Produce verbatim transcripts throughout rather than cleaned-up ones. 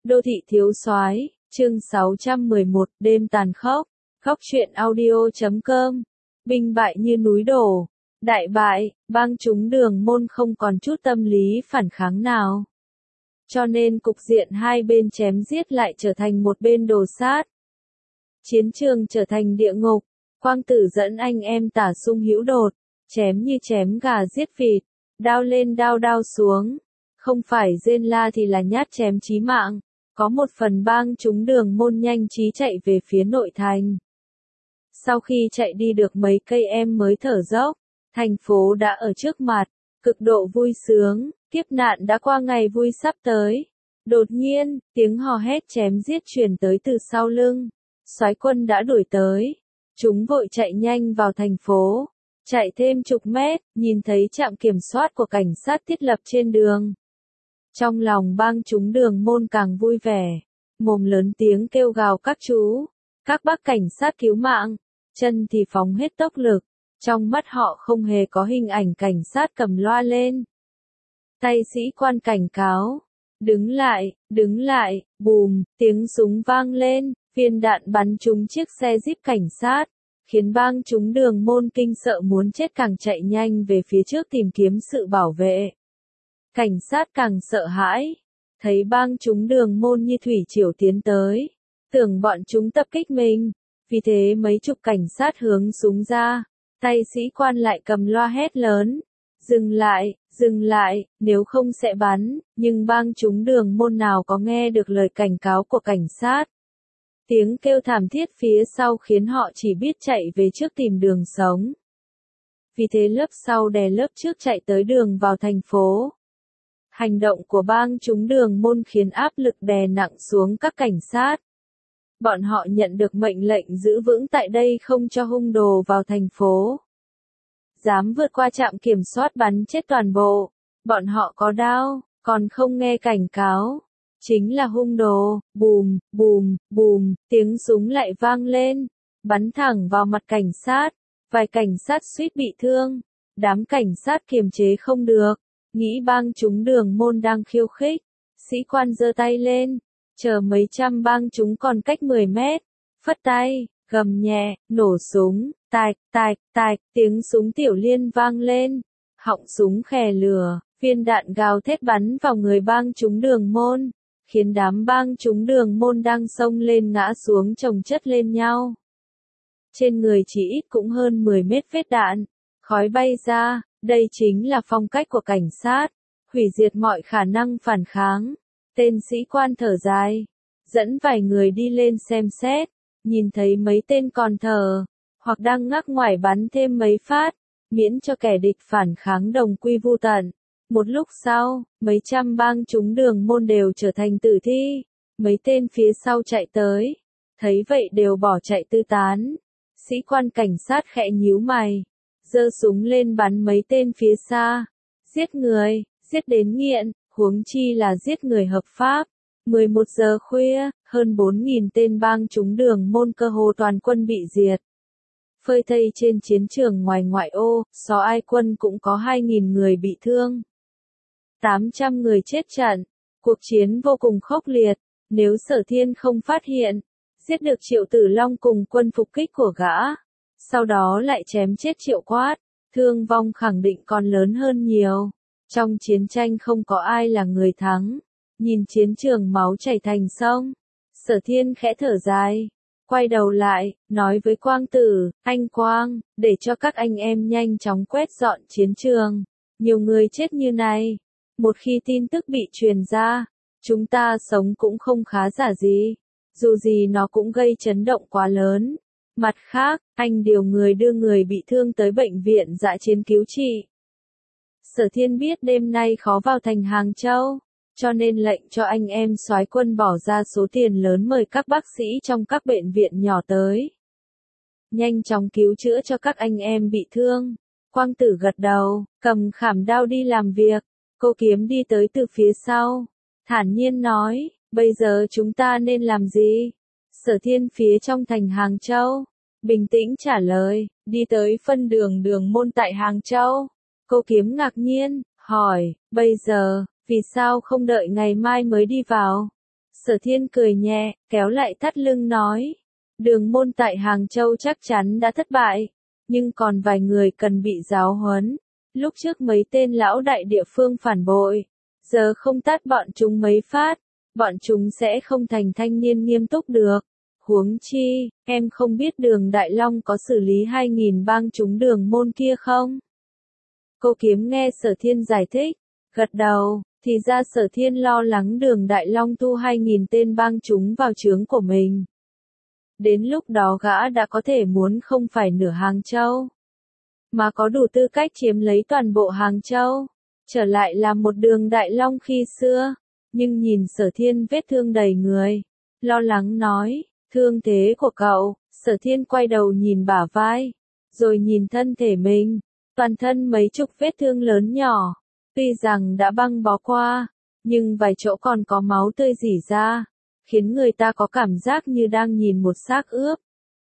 Đô thị thiếu soái, chương sáu trăm mười một, đêm tàn khốc. Khóc chuyện audio chấm com. Binh bại như núi đổ. Đại bại, bang chúng Đường Môn không còn chút tâm lý phản kháng nào. Cho nên cục diện hai bên chém giết lại trở thành một bên đồ sát. Chiến trường trở thành địa ngục. Quang Tử dẫn anh em Tả Sung hữu đột, chém như chém gà giết vịt, đao lên đao đao xuống. Không phải rên la thì là nhát chém chí mạng. Có một phần bang chúng Đường Môn nhanh trí chạy về phía nội thành. Sau khi chạy đi được mấy cây em mới thở dốc, thành phố đã ở trước mặt, cực độ vui sướng, kiếp nạn đã qua, ngày vui sắp tới. Đột nhiên, tiếng hò hét chém giết truyền tới từ sau lưng. Soái quân đã đuổi tới. Chúng vội chạy nhanh vào thành phố. Chạy thêm chục mét, nhìn thấy trạm kiểm soát của cảnh sát thiết lập trên đường. Trong lòng bang chúng Đường Môn càng vui vẻ, mồm lớn tiếng kêu gào các chú, các bác cảnh sát cứu mạng, chân thì phóng hết tốc lực, trong mắt họ không hề có hình ảnh cảnh sát cầm loa lên. Tay sĩ quan cảnh cáo, đứng lại, đứng lại, bùm, tiếng súng vang lên, viên đạn bắn trúng chiếc xe jeep cảnh sát, khiến bang chúng Đường Môn kinh sợ muốn chết, càng chạy nhanh về phía trước tìm kiếm sự bảo vệ. Cảnh sát càng sợ hãi, thấy bang chúng Đường Môn như thủy triều tiến tới, tưởng bọn chúng tập kích mình, vì thế mấy chục cảnh sát hướng súng ra, tay sĩ quan lại cầm loa hét lớn, dừng lại, dừng lại, nếu không sẽ bắn, nhưng bang chúng Đường Môn nào có nghe được lời cảnh cáo của cảnh sát. Tiếng kêu thảm thiết phía sau khiến họ chỉ biết chạy về trước tìm đường sống. Vì thế lớp sau đè lớp trước chạy tới đường vào thành phố. Hành động của bang chúng Đường Môn khiến áp lực đè nặng xuống các cảnh sát. Bọn họ nhận được mệnh lệnh giữ vững tại đây, không cho hung đồ vào thành phố. Dám vượt qua trạm kiểm soát bắn chết toàn bộ. Bọn họ có đao, còn không nghe cảnh cáo. Chính là hung đồ. Bùm, bùm, bùm, tiếng súng lại vang lên, bắn thẳng vào mặt cảnh sát. Vài cảnh sát suýt bị thương. Đám cảnh sát kiềm chế không được, nghĩ bang chúng Đường Môn đang khiêu khích. Sĩ quan giơ tay lên, chờ mấy trăm bang chúng còn cách mười mét, phất tay, gầm nhẹ, nổ súng, tạch, tạch, tạch, tiếng súng tiểu liên vang lên, họng súng khè lửa, viên đạn gào thét bắn vào người bang chúng Đường Môn, khiến đám bang chúng Đường Môn đang xông lên ngã xuống chồng chất lên nhau. Trên người chỉ ít cũng hơn mười mét vết đạn, khói bay ra, đây chính là phong cách của cảnh sát, hủy diệt mọi khả năng phản kháng. Tên sĩ quan thở dài, dẫn vài người đi lên xem xét, nhìn thấy mấy tên còn thở, hoặc đang ngắc ngoải bắn thêm mấy phát, miễn cho kẻ địch phản kháng đồng quy vu tận. Một lúc sau, mấy trăm bang chúng Đường Môn đều trở thành tử thi, mấy tên phía sau chạy tới, thấy vậy đều bỏ chạy tứ tán. Sĩ quan cảnh sát khẽ nhíu mày, giơ súng lên bắn mấy tên phía xa, giết người, giết đến nghiện. Huống chi là giết người hợp pháp. mười một giờ khuya, hơn bốn nghìn tên bang chúng Đường Môn cơ hồ toàn quân bị diệt. Phơi thây trên chiến trường ngoài ngoại ô, Só Ai quân cũng có hai nghìn người bị thương. tám trăm người chết trận. Cuộc chiến vô cùng khốc liệt. Nếu Sở Thiên không phát hiện, giết được Triệu Tử Long cùng quân phục kích của gã, sau đó lại chém chết Triệu Quát, thương vong khẳng định còn lớn hơn nhiều. Trong chiến tranh không có ai là người thắng. Nhìn chiến trường máu chảy thành sông, Sở Thiên khẽ thở dài, quay đầu lại, nói với Quang Tử, anh Quang, để cho các anh em nhanh chóng quét dọn chiến trường. Nhiều người chết như này, một khi tin tức bị truyền ra, chúng ta sống cũng không khá giả gì. Dù gì nó cũng gây chấn động quá lớn. Mặt khác, anh điều người đưa người bị thương tới bệnh viện dã chiến cứu trị. Sở Thiên biết đêm nay khó vào thành Hàng Châu, cho nên lệnh cho anh em soái quân bỏ ra số tiền lớn mời các bác sĩ trong các bệnh viện nhỏ tới. Nhanh chóng cứu chữa cho các anh em bị thương. Quang Tử gật đầu, cầm khảm đao đi làm việc. Cô Kiếm đi tới từ phía sau, thản nhiên nói, bây giờ chúng ta nên làm gì? Sở Thiên phía trong thành Hàng Châu, bình tĩnh trả lời, đi tới phân đường Đường Môn tại Hàng Châu. Cô Kiếm ngạc nhiên, hỏi, bây giờ, vì sao không đợi ngày mai mới đi vào? Sở Thiên cười nhẹ, kéo lại thắt lưng nói. Đường môn tại Hàng Châu chắc chắn đã thất bại, nhưng còn vài người cần bị giáo huấn. Lúc trước mấy tên lão đại địa phương phản bội, giờ không tát bọn chúng mấy phát, bọn chúng sẽ không thành thanh niên nghiêm túc được. Huống chi, em không biết Đường Đại Long có xử lý hai nghìn bang chúng Đường môn kia không? Cô Kiếm nghe Sở Thiên giải thích, gật đầu, thì ra Sở Thiên lo lắng Đường Đại Long thu hai nghìn tên bang chúng vào trướng của mình. Đến lúc đó gã đã có thể muốn không phải nửa Hàng Châu, mà có đủ tư cách chiếm lấy toàn bộ Hàng Châu, trở lại làm một Đường Đại Long khi xưa. Nhưng nhìn Sở Thiên vết thương đầy người, lo lắng nói, thương thế của cậu. Sở Thiên quay đầu nhìn bả vai, rồi nhìn thân thể mình, toàn thân mấy chục vết thương lớn nhỏ, tuy rằng đã băng bó qua, nhưng vài chỗ còn có máu tươi rỉ ra, khiến người ta có cảm giác như đang nhìn một xác ướp.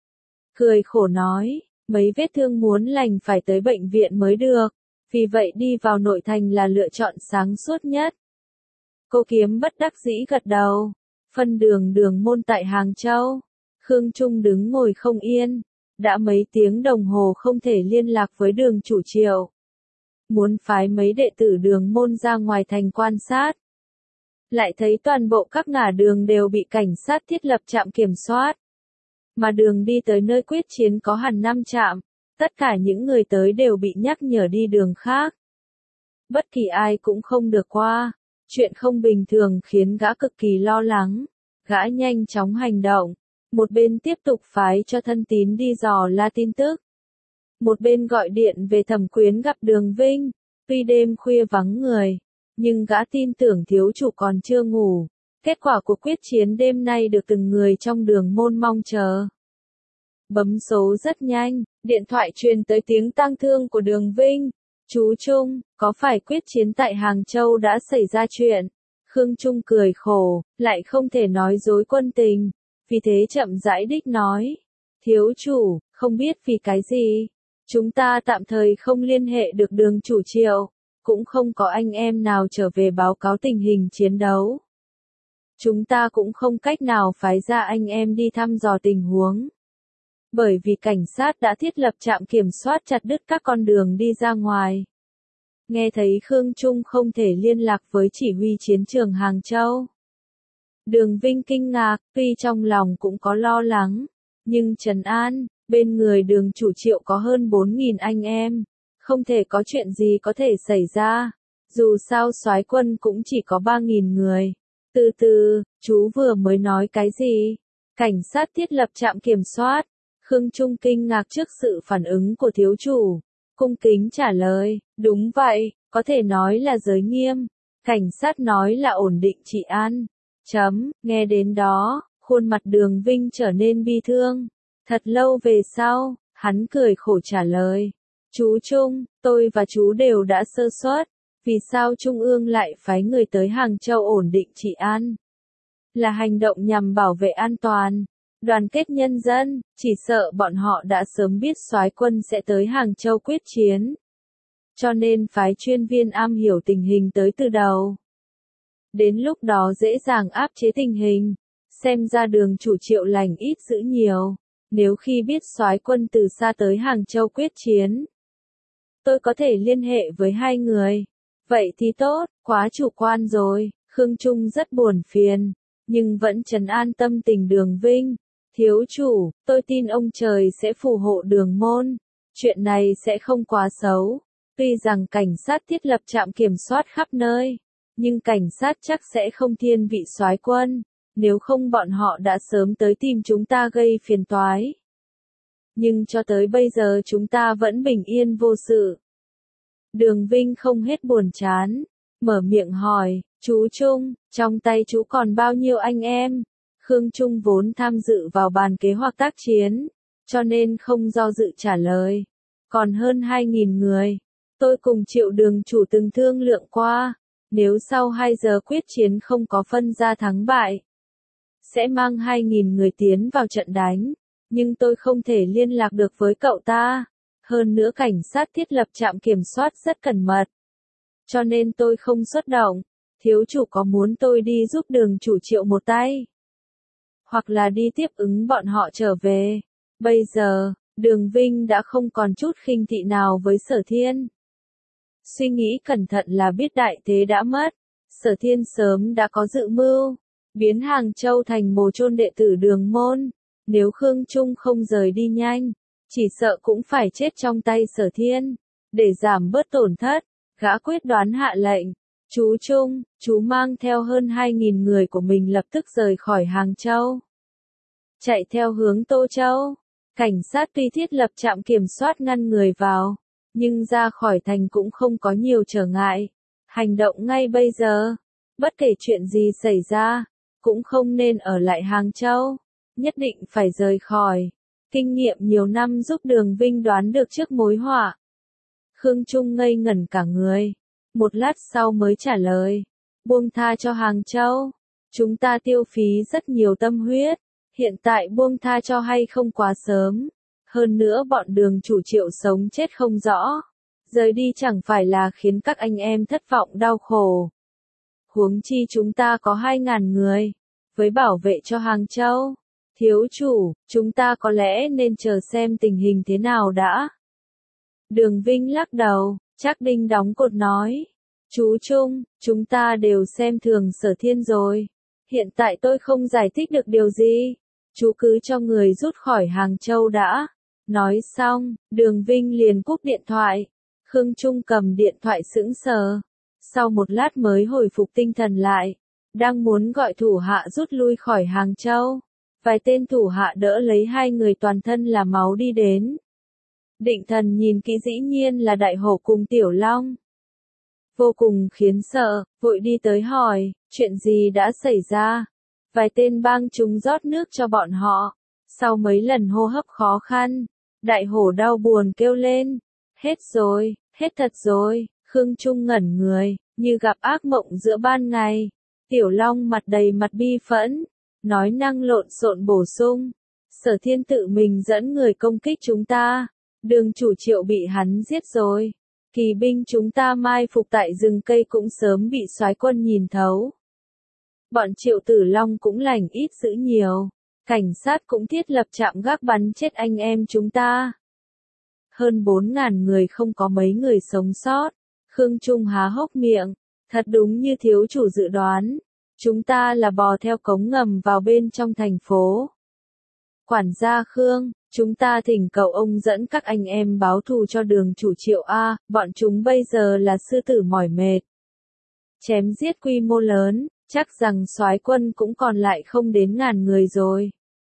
Cười khổ nói, mấy vết thương muốn lành phải tới bệnh viện mới được, vì vậy đi vào nội thành là lựa chọn sáng suốt nhất. Cô Kiếm bất đắc dĩ gật đầu, phân đường Đường môn tại Hàng Châu. Khương Trung đứng ngồi không yên, đã mấy tiếng đồng hồ không thể liên lạc với Đường chủ Triệu. Muốn phái mấy đệ tử Đường môn ra ngoài thành quan sát. Lại thấy toàn bộ các ngả đường đều bị cảnh sát thiết lập trạm kiểm soát. Mà đường đi tới nơi quyết chiến có hẳn năm trạm, tất cả những người tới đều bị nhắc nhở đi đường khác. Bất kỳ ai cũng không được qua, chuyện không bình thường khiến gã cực kỳ lo lắng, gã nhanh chóng hành động, một bên tiếp tục phái cho thân tín đi dò la tin tức. Một bên gọi điện về Thẩm Quyến gặp Đường Vinh, tuy đêm khuya vắng người, nhưng gã tin tưởng thiếu chủ còn chưa ngủ. Kết quả của quyết chiến đêm nay được từng người trong Đường môn mong chờ. Bấm số rất nhanh, điện thoại truyền tới tiếng tang thương của Đường Vinh. Chú Trung, có phải quyết chiến tại Hàng Châu đã xảy ra chuyện? Khương Trung cười khổ, lại không thể nói dối quân tình, vì thế chậm rãi đích nói. Thiếu chủ, không biết vì cái gì, chúng ta tạm thời không liên hệ được Đường chủ Triệu, cũng không có anh em nào trở về báo cáo tình hình chiến đấu. Chúng ta cũng không cách nào phái ra anh em đi thăm dò tình huống. Bởi vì cảnh sát đã thiết lập trạm kiểm soát chặt đứt các con đường đi ra ngoài. Nghe thấy Khương Trung không thể liên lạc với chỉ huy chiến trường Hàng Châu. Đường Vinh kinh ngạc, tuy trong lòng cũng có lo lắng, nhưng trấn an, bên người Đường chủ Triệu có hơn bốn nghìn anh em, không thể có chuyện gì có thể xảy ra. Dù sao soái quân cũng chỉ có ba nghìn người. Từ từ, chú vừa mới nói cái gì? Cảnh sát thiết lập trạm kiểm soát. Khương Trung kinh ngạc trước sự phản ứng của thiếu chủ. Cung kính trả lời, đúng vậy, có thể nói là giới nghiêm. Cảnh sát nói là ổn định trị an. Chấm, nghe đến đó, khuôn mặt Đường Vinh trở nên bi thương. Thật lâu về sau, hắn cười khổ trả lời. Chú Trung, tôi và chú đều đã sơ suất. Vì sao Trung ương lại phái người tới Hàng Châu ổn định trị an? Là hành động nhằm bảo vệ an toàn, đoàn kết nhân dân, chỉ sợ bọn họ đã sớm biết soái quân sẽ tới Hàng Châu quyết chiến. Cho nên phái chuyên viên am hiểu tình hình tới từ đầu. Đến lúc đó dễ dàng áp chế tình hình, xem ra Đường chủ Triệu lành ít dữ nhiều, nếu khi biết soái quân từ xa tới Hàng Châu quyết chiến. Tôi có thể liên hệ với hai người. Vậy thì tốt, quá chủ quan rồi. Khương Trung rất buồn phiền, nhưng vẫn trấn an tâm tình Đường Vinh. Thiếu chủ, tôi tin ông trời sẽ phù hộ Đường môn. Chuyện này sẽ không quá xấu. Tuy rằng cảnh sát thiết lập trạm kiểm soát khắp nơi, nhưng cảnh sát chắc sẽ không thiên vị soái quân. Nếu không bọn họ đã sớm tới tìm chúng ta gây phiền toái. Nhưng cho tới bây giờ chúng ta vẫn bình yên vô sự. Đường Vinh không hết buồn chán, mở miệng hỏi, chú Trung, trong tay chú còn bao nhiêu anh em? Khương Trung vốn tham dự vào bàn kế hoạch tác chiến, cho nên không do dự trả lời. Còn hơn hai nghìn người, tôi cùng Triệu Đường chủ từng thương lượng qua, nếu sau hai giờ quyết chiến không có phân ra thắng bại, sẽ mang hai nghìn người tiến vào trận đánh, nhưng tôi không thể liên lạc được với cậu ta. Hơn nữa cảnh sát thiết lập trạm kiểm soát rất cẩn mật. Cho nên tôi không xuất động. thiếu chủ có muốn tôi đi giúp đường chủ Triệu một tay? Hoặc là đi tiếp ứng bọn họ trở về? Bây giờ, Đường Vinh đã không còn chút khinh thị nào với Sở Thiên. Suy nghĩ cẩn thận là biết đại thế đã mất. Sở Thiên sớm đã có dự mưu, biến Hàng Châu thành mồ chôn đệ tử Đường môn. Nếu Khương Trung không rời đi nhanh, chỉ sợ cũng phải chết trong tay Sở Thiên. Để giảm bớt tổn thất, gã quyết đoán hạ lệnh. Chú Trung, chú mang theo hơn hai nghìn người của mình lập tức rời khỏi Hàng Châu. Chạy theo hướng Tô Châu. Cảnh sát tuy thiết lập trạm kiểm soát ngăn người vào, nhưng ra khỏi thành cũng không có nhiều trở ngại. Hành động ngay bây giờ, bất kể chuyện gì xảy ra, cũng không nên ở lại Hàng Châu, nhất định phải rời khỏi. Kinh nghiệm nhiều năm giúp Đường Vinh đoán được trước mối họa. Khương Trung ngây ngẩn cả người, một lát sau mới trả lời, buông tha cho Hàng Châu, chúng ta tiêu phí rất nhiều tâm huyết, hiện tại buông tha cho hay không quá sớm, hơn nữa bọn Đường chủ Triệu sống chết không rõ, rời đi chẳng phải là khiến các anh em thất vọng đau khổ. Huống chi chúng ta có hai ngàn người, với bảo vệ cho Hàng Châu. Thiếu chủ, chúng ta có lẽ nên chờ xem tình hình thế nào đã. Đường Vinh lắc đầu, chắc đinh đóng cột nói. Chú Trung, chúng ta đều xem thường Sở Thiên rồi. Hiện tại tôi không giải thích được điều gì. Chú cứ cho người rút khỏi Hàng Châu đã. Nói xong, Đường Vinh liền cúp điện thoại. Khương Trung cầm điện thoại sững sờ. Sau một lát mới hồi phục tinh thần lại. Đang muốn gọi thủ hạ rút lui khỏi Hàng Châu. Vài tên thủ hạ đỡ lấy hai người toàn thân là máu đi đến. Định Thần nhìn kỹ dĩ nhiên là Đại Hổ cùng Tiểu Long. Vô cùng khiến sợ, vội đi tới hỏi, chuyện gì đã xảy ra? Vài tên bang chúng rót nước cho bọn họ. Sau mấy lần hô hấp khó khăn, Đại Hổ đau buồn kêu lên. Hết rồi, hết thật rồi. Khương Trung ngẩn người, như gặp ác mộng giữa ban ngày. Tiểu Long mặt đầy mặt bi phẫn, nói năng lộn xộn bổ sung. Sở Thiên tự mình dẫn người công kích chúng ta. Đường chủ Triệu bị hắn giết rồi. Kỳ binh chúng ta mai phục tại rừng cây cũng sớm bị soái quân nhìn thấu. Bọn Triệu Tử Long cũng lành ít dữ nhiều. Cảnh sát cũng thiết lập trạm gác bắn chết anh em chúng ta. Hơn bốn ngàn người không có mấy người sống sót. Khương Trung há hốc miệng. Thật đúng như thiếu chủ dự đoán. Chúng ta là bò theo cống ngầm vào bên trong thành phố. Quản gia Khương, chúng ta thỉnh cầu ông dẫn các anh em báo thù cho đường chủ Triệu A, bọn chúng bây giờ là sư tử mỏi mệt. Chém giết quy mô lớn, chắc rằng soái quân cũng còn lại không đến ngàn người rồi.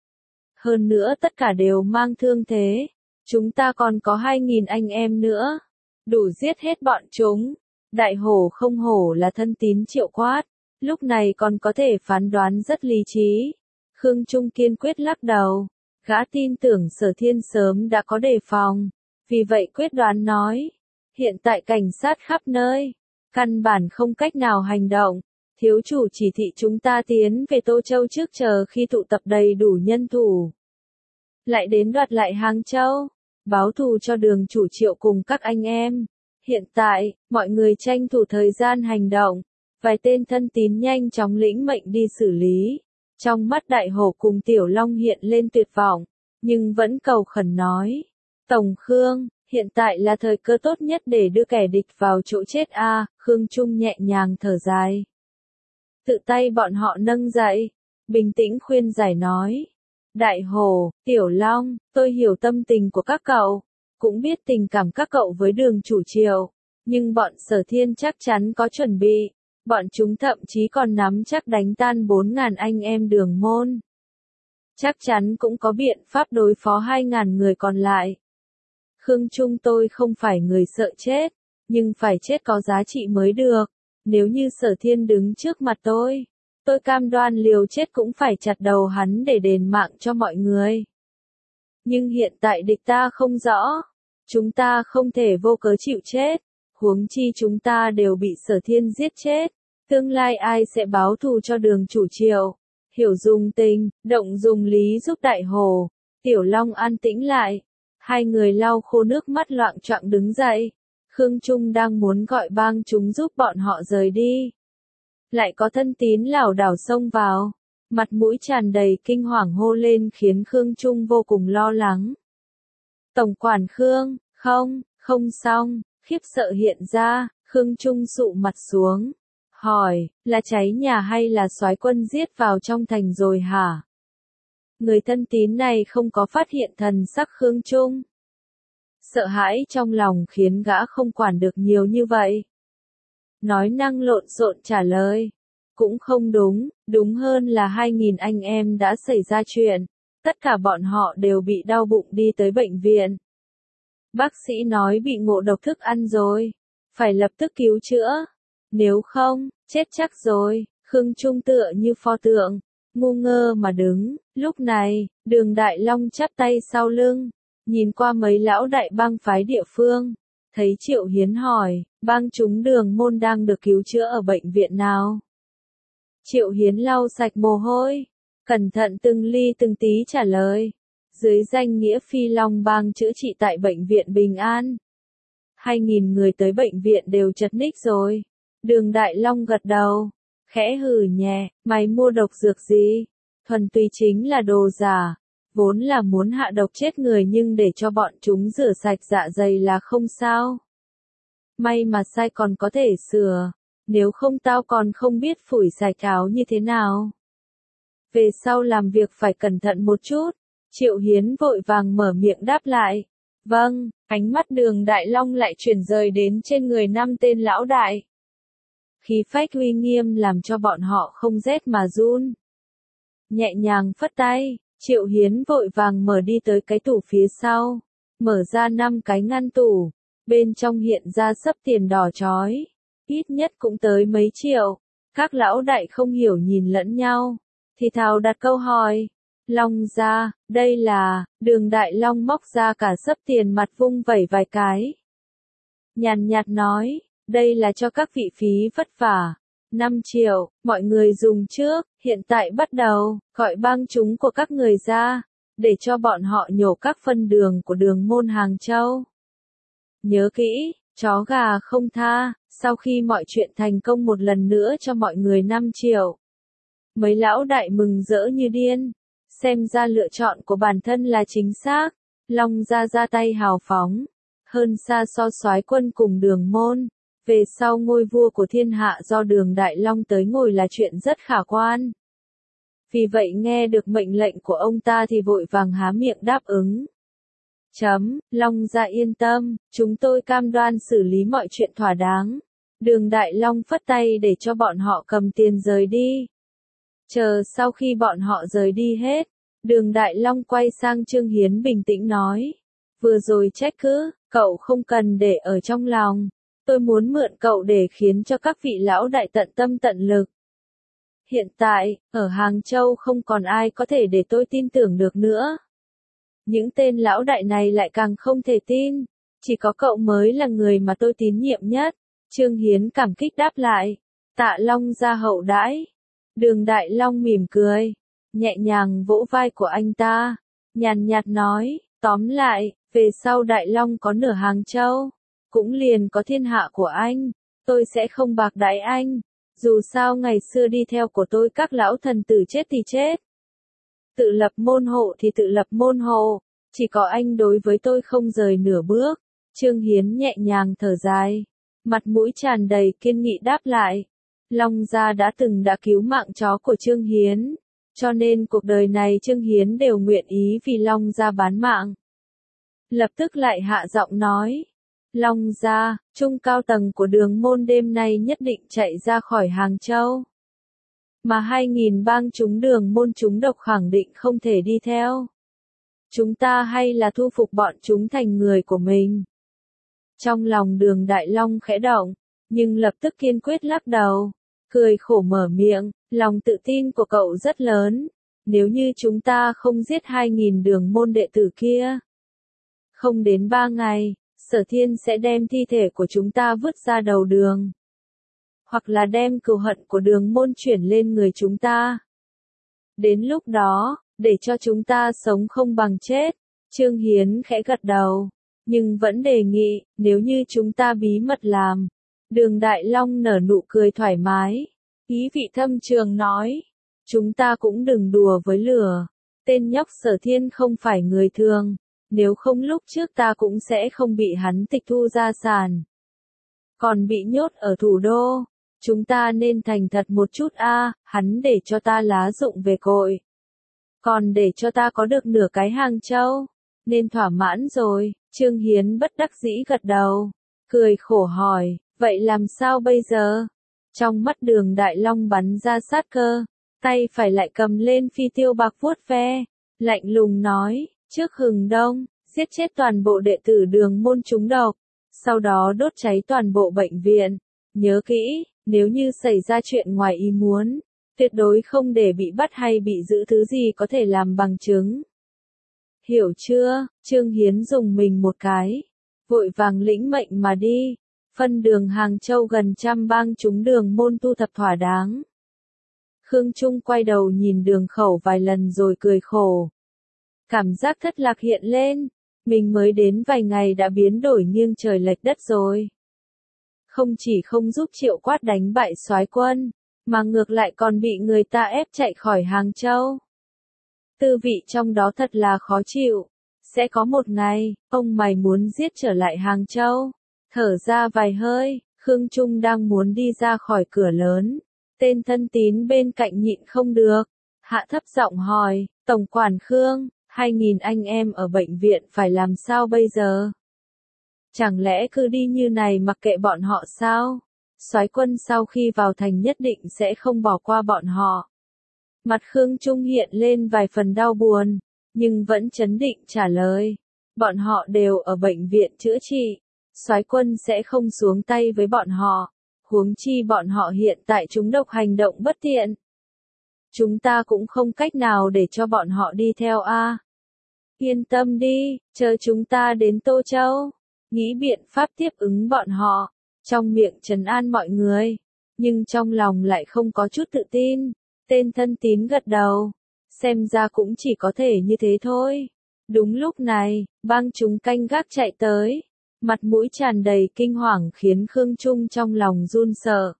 Hơn nữa tất cả đều mang thương thế. Chúng ta còn có hai nghìn anh em nữa. Đủ giết hết bọn chúng. Đại Hổ không hổ là thân tín Triệu quát. Lúc này còn có thể phán đoán rất lý trí. Khương Trung kiên quyết lắc đầu. Gã tin tưởng Sở Thiên sớm đã có đề phòng. Vì vậy quyết đoán nói. Hiện tại cảnh sát khắp nơi. Căn bản không cách nào hành động. Thiếu chủ chỉ thị chúng ta tiến về Tô Châu trước chờ khi tụ tập đầy đủ nhân thủ. Lại đến đoạt lại Hàng Châu. Báo thù cho đường chủ Triệu cùng các anh em. Hiện tại, mọi người tranh thủ thời gian hành động. Vài tên thân tín nhanh chóng lĩnh mệnh đi xử lý. Trong mắt Đại Hổ cùng Tiểu Long hiện lên tuyệt vọng, nhưng vẫn cầu khẩn nói. Tổng Khương, hiện tại là thời cơ tốt nhất để đưa kẻ địch vào chỗ chết a. À, Khương Trung nhẹ nhàng thở dài. Tự tay bọn họ nâng dậy, bình tĩnh khuyên giải nói. Đại Hổ, Tiểu Long, tôi hiểu tâm tình của các cậu, cũng biết tình cảm các cậu với đường chủ Triệu, nhưng bọn Sở Thiên chắc chắn có chuẩn bị. Bọn chúng thậm chí còn nắm chắc đánh tan bốn ngàn anh em Đường môn. Chắc chắn cũng có biện pháp đối phó hai ngàn người còn lại. Khương Trung tôi không phải người sợ chết, nhưng phải chết có giá trị mới được. Nếu như Sở Thiên đứng trước mặt tôi, tôi cam đoan liều chết cũng phải chặt đầu hắn để đền mạng cho mọi người. Nhưng hiện tại địch ta không rõ, chúng ta không thể vô cớ chịu chết, huống chi chúng ta đều bị Sở Thiên giết chết. Tương lai ai sẽ báo thù cho đường chủ Triệu? Hiểu dùng tình, động dùng lý giúp Đại Hổ. Tiểu Long an tĩnh lại. Hai người lau khô nước mắt loạng choạng đứng dậy. Khương Trung đang muốn gọi bang chúng giúp bọn họ rời đi. lại có thân tín lảo đảo xông vào, mặt mũi tràn đầy kinh hoàng hô lên khiến Khương Trung vô cùng lo lắng. Tổng quản Khương, không, không xong, khiếp sợ hiện ra, Khương Trung sụ mặt xuống, hỏi, là cháy nhà hay là soái quân giết vào trong thành rồi hả? Người thân tín này không có phát hiện thần sắc Khương Trung. Sợ hãi trong lòng khiến gã không quản được nhiều như vậy. Nói năng lộn xộn trả lời. Cũng không đúng, đúng hơn là hai nghìn anh em đã xảy ra chuyện. Tất cả bọn họ đều bị đau bụng đi tới bệnh viện. Bác sĩ nói bị ngộ độc thức ăn rồi. Phải lập tức cứu chữa. Nếu không, chết chắc rồi. Khương Trung tựa như pho tượng, ngu ngơ mà đứng. Lúc này, Đường Đại Long chắp tay sau lưng, nhìn qua mấy lão đại bang phái địa phương. Thấy Triệu Hiến hỏi, bang chúng Đường môn đang được cứu chữa ở bệnh viện nào? Triệu Hiến lau sạch mồ hôi, cẩn thận từng ly từng tí trả lời. Dưới danh nghĩa Phi Long bang chữa trị tại bệnh viện Bình An. Hai nghìn người tới bệnh viện đều chật ních rồi. Đường Đại Long gật đầu, khẽ hừ nhẹ, mày mua độc dược gì? Thuần túy chính là đồ giả. Vốn là muốn hạ độc chết người nhưng để cho bọn chúng rửa sạch dạ dày là không sao. May mà sai còn có thể sửa. Nếu không tao còn không biết phủi sạch áo như thế nào. Về sau làm việc phải cẩn thận một chút. Triệu Hiến vội vàng mở miệng đáp lại. Vâng, ánh mắt Đường Đại Long lại chuyển rời đến trên người năm tên lão đại. Khí phách uy nghiêm làm cho bọn họ không rét mà run. Nhẹ nhàng phất tay, Triệu Hiến vội vàng mở đi tới cái tủ phía sau. Mở ra năm cái ngăn tủ. Bên trong hiện ra sấp tiền đỏ chói. Ít nhất cũng tới mấy triệu. Các lão đại không hiểu nhìn lẫn nhau. Thì thào đặt câu hỏi. Long gia, đây là, Đường Đại Long móc ra cả sấp tiền mặt vung vẩy vài cái. Nhàn nhạt nói, đây là cho các vị phí vất vả. năm triệu, mọi người dùng trước, hiện tại bắt đầu, gọi bang chúng của các người ra, để cho bọn họ nhổ các phân đường của Đường môn Hàng Châu. Nhớ kỹ, chó gà không tha, sau khi mọi chuyện thành công một lần nữa cho mọi người năm triệu. Mấy lão đại mừng rỡ như điên, xem ra lựa chọn của bản thân là chính xác, Long gia ra tay hào phóng, hơn xa so soái quân cùng Đường môn. Về sau ngôi vua của thiên hạ do Đường Đại Long tới ngồi là chuyện rất khả quan. Vì vậy nghe được mệnh lệnh của ông ta thì vội vàng há miệng đáp ứng. Chấm, Long gia yên tâm, chúng tôi cam đoan xử lý mọi chuyện thỏa đáng. Đường Đại Long phất tay để cho bọn họ cầm tiền rời đi. Chờ sau khi bọn họ rời đi hết, Đường Đại Long quay sang Trương Hiến bình tĩnh nói. Vừa rồi trách cứ, cậu không cần để ở trong lòng. Tôi muốn mượn cậu để khiến cho các vị lão đại tận tâm tận lực. Hiện tại, ở Hàng Châu không còn ai có thể để tôi tin tưởng được nữa. Những tên lão đại này lại càng không thể tin. Chỉ có cậu mới là người mà tôi tín nhiệm nhất. Trương Hiến cảm kích đáp lại. Tạ Long ra hậu đãi. Đường Đại Long mỉm cười. Nhẹ nhàng vỗ vai của anh ta. Nhàn nhạt nói. Tóm lại, về sau Đại Long có nửa Hàng Châu. Cũng liền có thiên hạ của anh. Tôi sẽ không bạc đãi anh. Dù sao ngày xưa đi theo của tôi các lão thần tử chết thì chết. Tự lập môn hộ thì tự lập môn hộ. Chỉ có anh đối với tôi không rời nửa bước. Trương Hiến nhẹ nhàng thở dài. Mặt mũi tràn đầy kiên nghị đáp lại. Long gia đã từng đã cứu mạng chó của Trương Hiến. Cho nên cuộc đời này Trương Hiến đều nguyện ý vì Long gia bán mạng. Lập tức lại hạ giọng nói. Long gia, trung cao tầng của Đường môn đêm nay nhất định chạy ra khỏi Hàng Châu. Mà hai nghìn bang chúng Đường môn chúng độc khẳng định không thể đi theo. Chúng ta hay là thu phục bọn chúng thành người của mình. Trong lòng Đường Đại Long khẽ động, nhưng lập tức kiên quyết lắc đầu. Cười khổ mở miệng, lòng tự tin của cậu rất lớn. Nếu như chúng ta không giết hai nghìn Đường môn đệ tử kia. Không đến ba ngày. Sở Thiên sẽ đem thi thể của chúng ta vứt ra đầu đường. Hoặc là đem cừu hận của Đường môn chuyển lên người chúng ta. Đến lúc đó, để cho chúng ta sống không bằng chết. Trương Hiến khẽ gật đầu. Nhưng vẫn đề nghị, nếu như chúng ta bí mật làm. Đường Đại Long nở nụ cười thoải mái. Ý vị thâm trường nói, chúng ta cũng đừng đùa với lửa. Tên nhóc Sở Thiên không phải người thường, nếu không lúc trước ta cũng sẽ không bị hắn tịch thu gia sản. Còn bị nhốt ở thủ đô, chúng ta nên thành thật một chút a, hắn để cho ta lá dụng về cội. Còn để cho ta có được nửa cái Hàng Châu, nên thỏa mãn rồi. Trương Hiến bất đắc dĩ gật đầu, cười khổ hỏi, vậy làm sao bây giờ? Trong mắt Đường Đại Long bắn ra sát cơ, tay phải lại cầm lên phi tiêu bạc vuốt ve, lạnh lùng nói, trước hừng đông, giết chết toàn bộ đệ tử Đường môn chúng độc, sau đó đốt cháy toàn bộ bệnh viện. Nhớ kỹ, nếu như xảy ra chuyện ngoài ý muốn, tuyệt đối không để bị bắt hay bị giữ thứ gì có thể làm bằng chứng. Hiểu chưa? Trương Hiến dùng mình một cái, vội vàng lĩnh mệnh mà đi. Phân đường Hàng Châu gần trăm bang chúng Đường môn tu thập thỏa đáng. Khương Trung quay đầu nhìn Đường Khẩu vài lần rồi cười khổ. Cảm giác thất lạc hiện lên, mình mới đến vài ngày đã biến đổi nghiêng trời lệch đất rồi. Không chỉ không giúp Triệu Quát đánh bại soái quân, mà ngược lại còn bị người ta ép chạy khỏi Hàng Châu. Tư vị trong đó thật là khó chịu. Sẽ có một ngày, ông mày muốn giết trở lại Hàng Châu. Thở ra vài hơi, Khương Trung đang muốn đi ra khỏi cửa lớn. Tên thân tín bên cạnh nhịn không được. Hạ thấp giọng hỏi, Tổng quản Khương, hai nghìn anh em ở bệnh viện phải làm sao bây giờ? Chẳng lẽ cứ đi như này mặc kệ bọn họ sao? Soái quân sau khi vào thành nhất định sẽ không bỏ qua bọn họ. Mặt Khương Trung hiện lên vài phần đau buồn, nhưng vẫn trấn định trả lời. Bọn họ đều ở bệnh viện chữa trị. Soái quân sẽ không xuống tay với bọn họ. Huống chi bọn họ hiện tại chúng độc hành động bất tiện. Chúng ta cũng không cách nào để cho bọn họ đi theo a. Yên tâm đi, chờ chúng ta đến Tô Châu. Nghĩ biện pháp tiếp ứng bọn họ. Trong miệng trấn an mọi người. Nhưng trong lòng lại không có chút tự tin. Tên thân tín gật đầu. Xem ra cũng chỉ có thể như thế thôi. Đúng lúc này, bang chúng canh gác chạy tới. Mặt mũi tràn đầy kinh hoàng khiến Khương Trung trong lòng run sợ.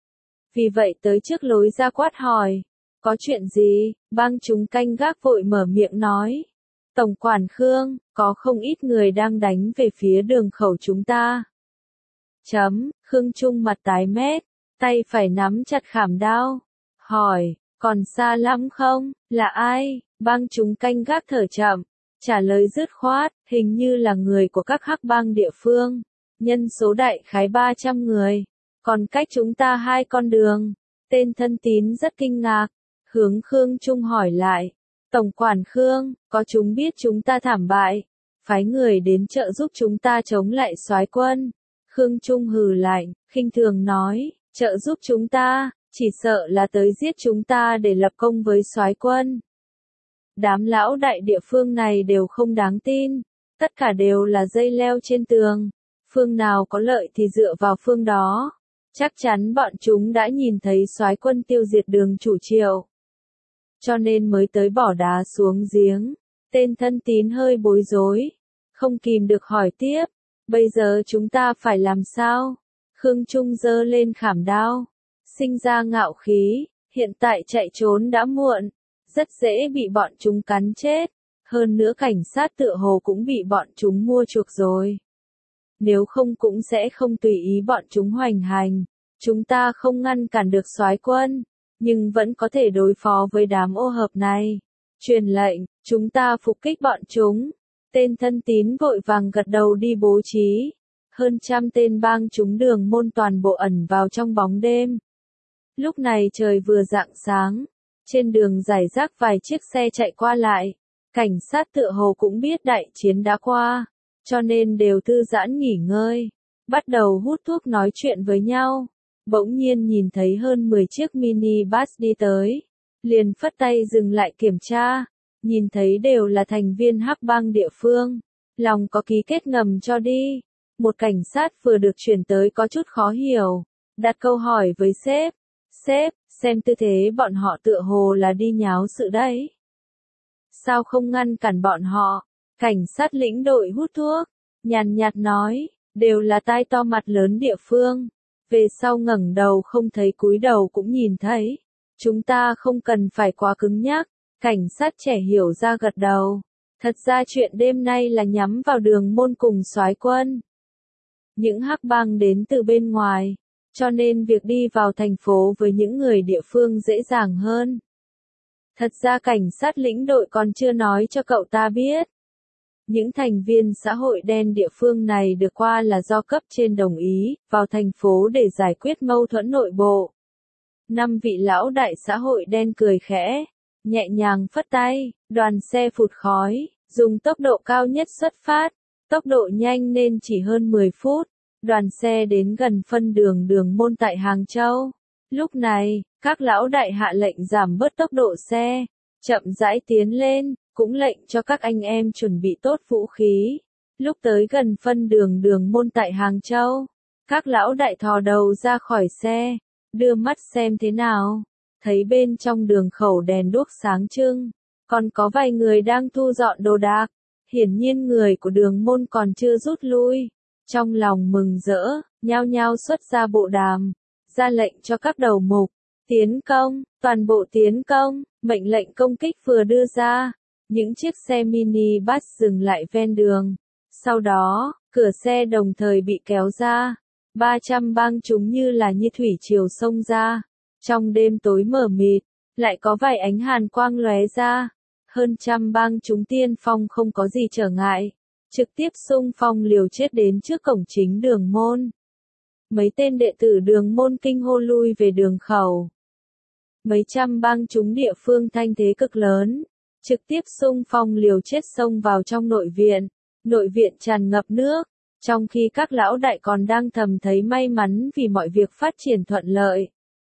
Vì vậy tới trước lối ra quát hỏi. Có chuyện gì? Bang chúng canh gác vội mở miệng nói. Tổng quản Khương, có không ít người đang đánh về phía Đường Khẩu chúng ta. Chấm, Khương Trung mặt tái mét, tay phải nắm chặt khảm đao. Hỏi, còn xa lắm không? Là ai? Bang chúng canh gác thở chậm. Trả lời dứt khoát, hình như là người của các hắc bang địa phương. Nhân số đại khái ba trăm người. Còn cách chúng ta hai con đường. Tên thân tín rất kinh ngạc. Hướng Khương Trung hỏi lại. Tổng quản Khương, có chúng biết chúng ta thảm bại. Phái người đến trợ giúp chúng ta chống lại soái quân. Khương Trung hừ lạnh, khinh thường nói. Trợ giúp chúng ta, chỉ sợ là tới giết chúng ta để lập công với soái quân. Đám lão đại địa phương này đều không đáng tin, tất cả đều là dây leo trên tường, phương nào có lợi thì dựa vào phương đó. Chắc chắn bọn chúng đã nhìn thấy soái quân tiêu diệt Đường chủ Triệu, cho nên mới tới bỏ đá xuống giếng. Tên thân tín hơi bối rối, không kìm được hỏi tiếp, bây giờ chúng ta phải làm sao? Khương Trung giơ lên khảm đao, sinh ra ngạo khí, hiện tại chạy trốn đã muộn. Rất dễ bị bọn chúng cắn chết, hơn nữa cảnh sát tựa hồ cũng bị bọn chúng mua chuộc rồi. Nếu không cũng sẽ không tùy ý bọn chúng hoành hành, chúng ta không ngăn cản được soái quân, nhưng vẫn có thể đối phó với đám ô hợp này. Truyền lệnh, chúng ta phục kích bọn chúng. Tên thân tín vội vàng gật đầu đi bố trí. Hơn trăm tên bang chúng Đường môn toàn bộ ẩn vào trong bóng đêm. Lúc này trời vừa rạng sáng. Trên đường rải rác vài chiếc xe chạy qua lại, cảnh sát tựa hồ cũng biết đại chiến đã qua, cho nên đều thư giãn nghỉ ngơi, bắt đầu hút thuốc nói chuyện với nhau. Bỗng nhiên nhìn thấy hơn mười chiếc mini bus đi tới, liền phất tay dừng lại kiểm tra, nhìn thấy đều là thành viên hắc bang địa phương, lòng có ký kết ngầm cho đi. Một cảnh sát vừa được chuyển tới có chút khó hiểu, đặt câu hỏi với sếp, sếp, xem tư thế bọn họ tựa hồ là đi nháo sự đấy. Sao không ngăn cản bọn họ? Cảnh sát lĩnh đội hút thuốc, nhàn nhạt nói, đều là tai to mặt lớn địa phương. Về sau ngẩng đầu không thấy cúi đầu cũng nhìn thấy. Chúng ta không cần phải quá cứng nhắc. Cảnh sát trẻ hiểu ra gật đầu. Thật ra chuyện đêm nay là nhắm vào Đường Môn cùng soái quân. Những hắc bang đến từ bên ngoài, cho nên việc đi vào thành phố với những người địa phương dễ dàng hơn. Thật ra cảnh sát lĩnh đội còn chưa nói cho cậu ta biết. Những thành viên xã hội đen địa phương này được qua là do cấp trên đồng ý, vào thành phố để giải quyết mâu thuẫn nội bộ. Năm vị lão đại xã hội đen cười khẽ, nhẹ nhàng phất tay, đoàn xe phụt khói, dùng tốc độ cao nhất xuất phát, tốc độ nhanh nên chỉ hơn mười phút, đoàn xe đến gần phân đường Đường Môn tại Hàng Châu. Lúc này, các lão đại hạ lệnh giảm bớt tốc độ xe, chậm rãi tiến lên, cũng lệnh cho các anh em chuẩn bị tốt vũ khí. Lúc tới gần phân đường Đường Môn tại Hàng Châu, các lão đại thò đầu ra khỏi xe, đưa mắt xem thế nào, thấy bên trong đường khẩu đèn đuốc sáng trưng, còn có vài người đang thu dọn đồ đạc, hiển nhiên người của Đường Môn còn chưa rút lui. Trong lòng mừng rỡ, nhao nhao xuất ra bộ đàm, ra lệnh cho các đầu mục, tiến công, toàn bộ tiến công, mệnh lệnh công kích vừa đưa ra, những chiếc xe mini bus dừng lại ven đường. Sau đó, cửa xe đồng thời bị kéo ra, ba trăm bang chúng như là như thủy triều xông ra. Trong đêm tối mờ mịt, lại có vài ánh hàn quang lóe ra, hơn trăm bang chúng tiên phong không có gì trở ngại, trực tiếp xung phong liều chết đến trước cổng chính Đường Môn. Mấy tên đệ tử Đường Môn kinh hô lui về đường khẩu. Mấy trăm bang chúng địa phương thanh thế cực lớn, trực tiếp xung phong liều chết xông vào trong nội viện. Nội viện tràn ngập nước, trong khi các lão đại còn đang thầm thấy may mắn vì mọi việc phát triển thuận lợi.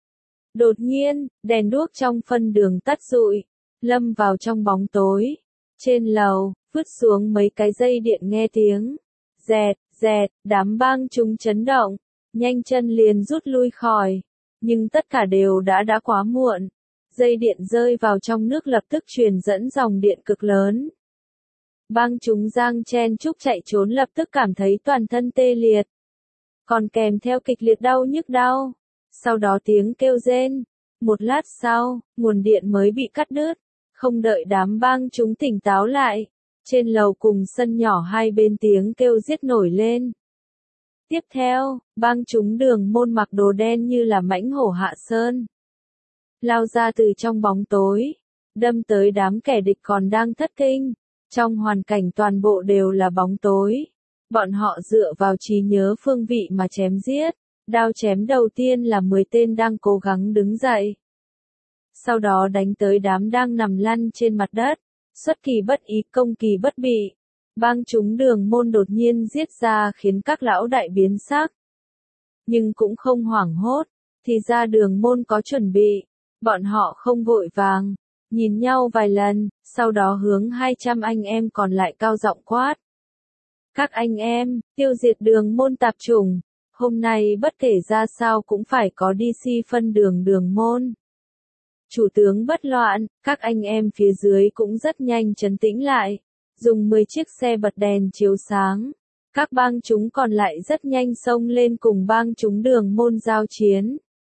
Đột nhiên, đèn đuốc trong phân đường tắt rụi, lâm vào trong bóng tối. Trên lầu, vứt xuống mấy cái dây điện nghe tiếng. Dẹt, dẹt, đám bang chúng chấn động, nhanh chân liền rút lui khỏi. Nhưng tất cả đều đã đã quá muộn. Dây điện rơi vào trong nước lập tức truyền dẫn dòng điện cực lớn. Bang chúng giang chen chúc chạy trốn lập tức cảm thấy toàn thân tê liệt. Còn kèm theo kịch liệt đau nhức đau. Sau đó tiếng kêu rên. Một lát sau, nguồn điện mới bị cắt đứt. Không đợi đám bang chúng tỉnh táo lại. Trên lầu cùng sân nhỏ hai bên tiếng kêu giết nổi lên. Tiếp theo, bang chúng Đường Môn mặc đồ đen như là mãnh hổ hạ sơn. Lao ra từ trong bóng tối. Đâm tới đám kẻ địch còn đang thất kinh. Trong hoàn cảnh toàn bộ đều là bóng tối. Bọn họ dựa vào trí nhớ phương vị mà chém giết. Đao chém đầu tiên là mười tên đang cố gắng đứng dậy. Sau đó đánh tới đám đang nằm lăn trên mặt đất. Xuất kỳ bất ý công kỳ bất bị. Bang chúng Đường Môn đột nhiên giết ra khiến các lão đại biến sắc. Nhưng cũng không hoảng hốt. Thì ra Đường Môn có chuẩn bị. Bọn họ không vội vàng. Nhìn nhau vài lần, sau đó hướng hai trăm anh em còn lại cao giọng quát. Các anh em, tiêu diệt Đường Môn tạp chủng. Hôm nay bất kể ra sao cũng phải có đê xê phân đường Đường Môn. Chủ tướng bất loạn, các anh em phía dưới cũng rất nhanh trấn tĩnh lại. Dùng mười chiếc xe bật đèn chiếu sáng. Các bang chúng còn lại rất nhanh xông lên cùng bang chúng Đường Môn giao chiến.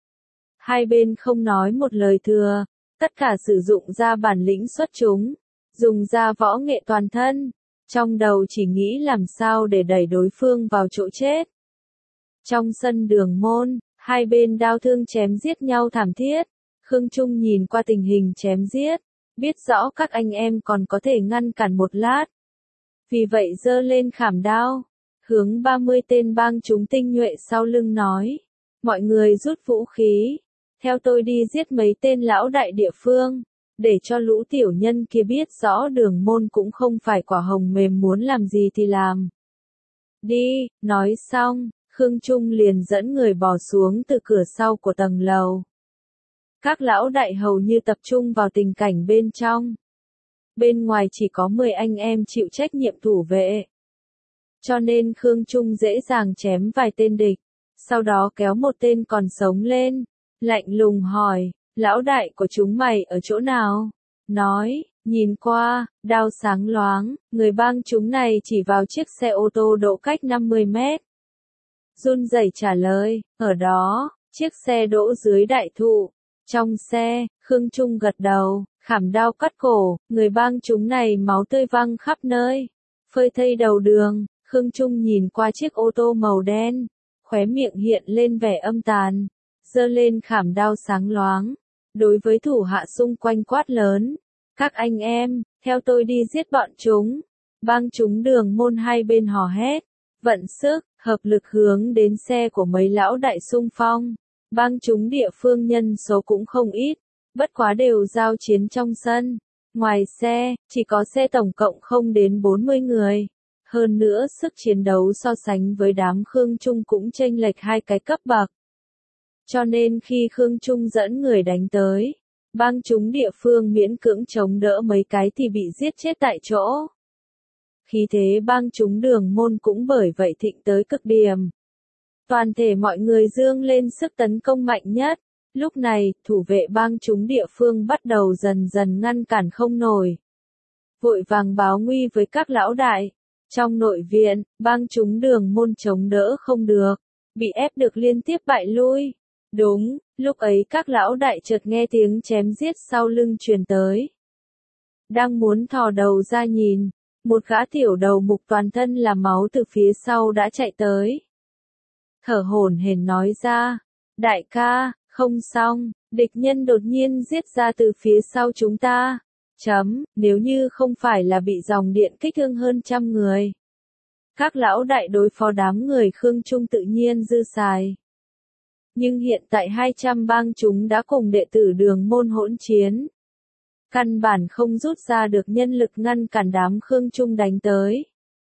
Hai bên không nói một lời thừa. Tất cả sử dụng ra bản lĩnh xuất chúng, dùng ra võ nghệ toàn thân, trong đầu chỉ nghĩ làm sao để đẩy đối phương vào chỗ chết. Trong sân Đường Môn, hai bên đao thương chém giết nhau thảm thiết, Khương Trung nhìn qua tình hình chém giết, biết rõ các anh em còn có thể ngăn cản một lát. Vì vậy giơ lên khảm đao, hướng ba mươi tên bang chúng tinh nhuệ sau lưng nói, mọi người rút vũ khí. Theo tôi đi giết mấy tên lão đại địa phương, để cho lũ tiểu nhân kia biết rõ Đường Môn cũng không phải quả hồng mềm muốn làm gì thì làm. Đi, nói xong, Khương Trung liền dẫn người bò xuống từ cửa sau của tầng lầu. Các lão đại hầu như tập trung vào tình cảnh bên trong. Bên ngoài chỉ có mười anh em chịu trách nhiệm thủ vệ. Cho nên Khương Trung dễ dàng chém vài tên địch, sau đó kéo một tên còn sống lên. Lạnh lùng hỏi, lão đại của chúng mày ở chỗ nào? Nói, nhìn qua, đao sáng loáng, người bang chúng này chỉ vào chiếc xe ô tô đỗ cách năm mươi mét. run rẩy trả lời, ở đó, chiếc xe đỗ dưới đại thụ. Trong xe, Khương Trung gật đầu, khảm đao cắt cổ, người bang chúng này máu tươi văng khắp nơi. Phơi thây đầu đường, Khương Trung nhìn qua chiếc ô tô màu đen, khóe miệng hiện lên vẻ âm tàn, giơ lên khảm đao sáng loáng. Đối với thủ hạ xung quanh quát lớn, các anh em, theo tôi đi giết bọn chúng. Bang chúng Đường Môn hai bên hò hét, vận sức, hợp lực hướng đến xe của mấy lão đại xung phong. Bang chúng địa phương nhân số cũng không ít, bất quá đều giao chiến trong sân. Ngoài xe, chỉ có xe tổng cộng không đến bốn mươi người. Hơn nữa sức chiến đấu so sánh với đám Khương Trung cũng chênh lệch hai cái cấp bậc. Cho nên khi Khương Trung dẫn người đánh tới, bang chúng địa phương miễn cưỡng chống đỡ mấy cái thì bị giết chết tại chỗ. Khí thế bang chúng Đường Môn cũng bởi vậy thịnh tới cực điểm. Toàn thể mọi người dương lên sức tấn công mạnh nhất. Lúc này, thủ vệ bang chúng địa phương bắt đầu dần dần ngăn cản không nổi. Vội vàng báo nguy với các lão đại. Trong nội viện, bang chúng Đường Môn chống đỡ không được, bị ép được liên tiếp bại lui. Đúng, lúc ấy các lão đại chợt nghe tiếng chém giết sau lưng truyền tới. Đang muốn thò đầu ra nhìn, một gã tiểu đầu mục toàn thân là máu từ phía sau đã chạy tới. Thở hổn hển nói ra, đại ca, không xong, địch nhân đột nhiên giết ra từ phía sau chúng ta. Chấm, nếu như không phải là bị dòng điện kích thương hơn trăm người. Các lão đại đối phó đám người Khương Trung tự nhiên dư xài. Nhưng hiện tại hai trăm bang chúng đã cùng đệ tử Đường Môn hỗn chiến. Căn bản không rút ra được nhân lực ngăn cản đám Khương Trung đánh tới.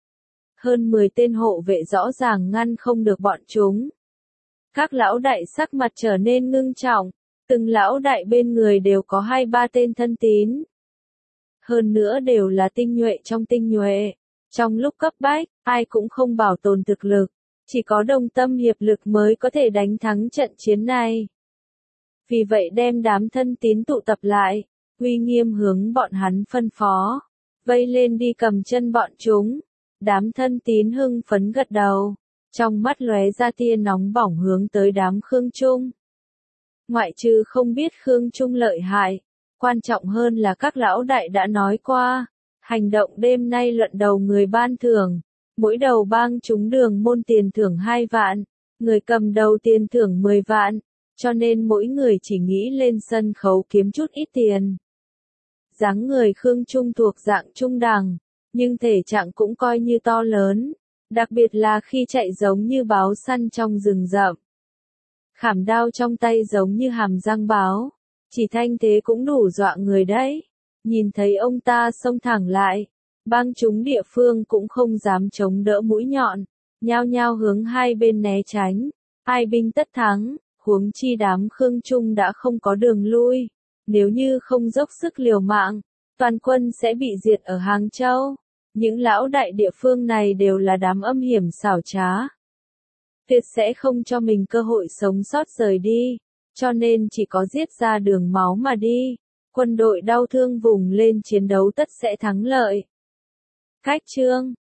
Hơn mười tên hộ vệ rõ ràng ngăn không được bọn chúng. Các lão đại sắc mặt trở nên ngưng trọng, từng lão đại bên người đều có hai ba tên thân tín. Hơn nữa đều là tinh nhuệ trong tinh nhuệ. Trong lúc cấp bách, ai cũng không bảo tồn thực lực, chỉ có đồng tâm hiệp lực mới có thể đánh thắng trận chiến này. Vì vậy đem đám thân tín tụ tập lại, uy nghiêm hướng bọn hắn phân phó, vây lên đi cầm chân bọn chúng. Đám thân tín hưng phấn gật đầu, trong mắt lóe ra tia nóng bỏng hướng tới đám Khương Trung. Ngoại trừ không biết Khương Trung lợi hại, quan trọng hơn là các lão đại đã nói qua, hành động đêm nay luận đầu người ban thưởng, mỗi đầu bang chúng Đường Môn tiền thưởng hai vạn, người cầm đầu tiền thưởng mười vạn, cho nên mỗi người chỉ nghĩ lên sân khấu kiếm chút ít tiền. Dáng người Khương Trung thuộc dạng trung đẳng, nhưng thể trạng cũng coi như to lớn, đặc biệt là khi chạy giống như báo săn trong rừng rậm. Khảm đao trong tay giống như hàm răng báo, chỉ thanh thế cũng đủ dọa người đấy. Nhìn thấy ông ta xông thẳng lại, bang chúng địa phương cũng không dám chống đỡ mũi nhọn, nhao nhao hướng hai bên né tránh, ai binh tất thắng, huống chi đám Khương Trung đã không có đường lui, nếu như không dốc sức liều mạng, toàn quân sẽ bị diệt ở Hàng Châu. Những lão đại địa phương này đều là đám âm hiểm xảo trá, tuyệt sẽ không cho mình cơ hội sống sót rời đi, cho nên chỉ có giết ra đường máu mà đi. Quân đội đau thương vùng lên chiến đấu tất sẽ thắng lợi. Khách chương